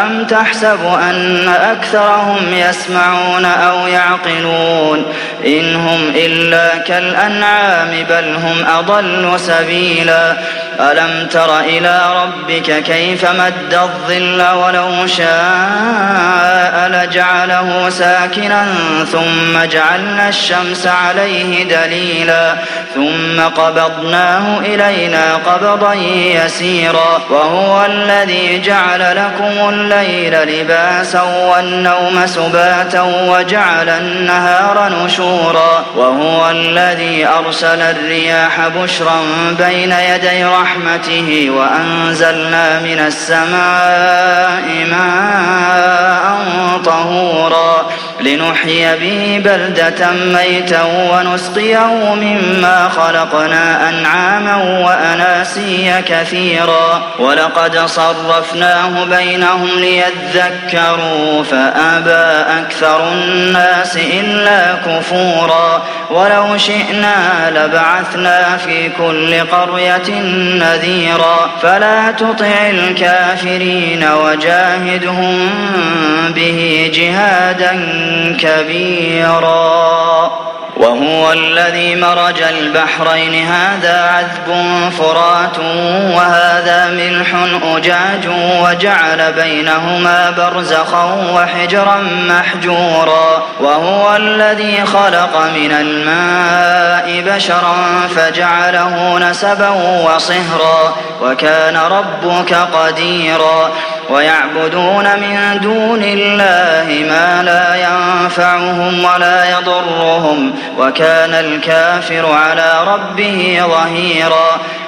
أَمْ تَحْسَبُ أَنَّ أَكْثَرَهُمْ يَسْمَعُونَ أَوْ يَعْقِلُونَ إِنْ هُمْ إِلَّا كَالْأَنْعَامِ بَلْ هُمْ أَضَلُّ سَبِيلًا أَلَمْ تَرَ إِلَىٰ رَبِّكَ كَيْفَ مَدَّ الظِّلَّ وَلَوْ شَاءَ لَجَعَلَهُ سَاكِنًا ثُمَّ جَعَلْنَا الشَّمْسَ عَلَيْهِ دَلِيلًا ثُمَّ قَبَضْنَاهُ إِلَيْنَا قَبْضًا يَسِيرًا وَهُوَ الَّذِي جَعَلَ لَكُمُ اللَّيْلَ لِبَاسًا وَالنَّوْمَ سُبَاتًا وَجَعَلَ النَّهَارَ نُشُورًا وَهُوَ الَّذِي أَرْسَلَ الرِّيَاحَ بُشْرًا بَيْنَ يَدَيْ رَحْمَتِهِ وَأَنزَلْنَا مِنَ السَّمَاءِ مَاءً طَهُورًا لِنُحْيِيَ بِهِ بَلْدَةً مَّيْتًا وَنُسْقِيَهُ مِمَّا خَلَقْنَا أَنْعَامًا وَأَنَاسِيَّ كَثِيرًا وَلَقَدْ صَرَّفْنَاهُ بَيْنَهُمْ لِيَذَّكَّرُوا فَأَبَىٰ أَكْثَرُ النَّاسِ إِلَّا كُفُورًا وَلَوْ شِئْنَا لَبَعَثْنَا فِي كُلِّ قَرْيَةٍ نَّذِيرًا فَلَا تُطِعِ الْكَافِرِينَ وَجَاهِدْهُم بِهِ جِهَادًا كبيرا وهو الذي مرج البحرين هذا عذب فرات وهذا ملح أجاج وجعل بينهما برزخا وحجرا محجورا وهو الذي خلق من الماء بشرا فجعله نسبا وصهرا وكان ربك قديرا ويعبدون من دون الله ما لا ينفعهم ولا يضرهم وكان الكافر على ربه ظهيرا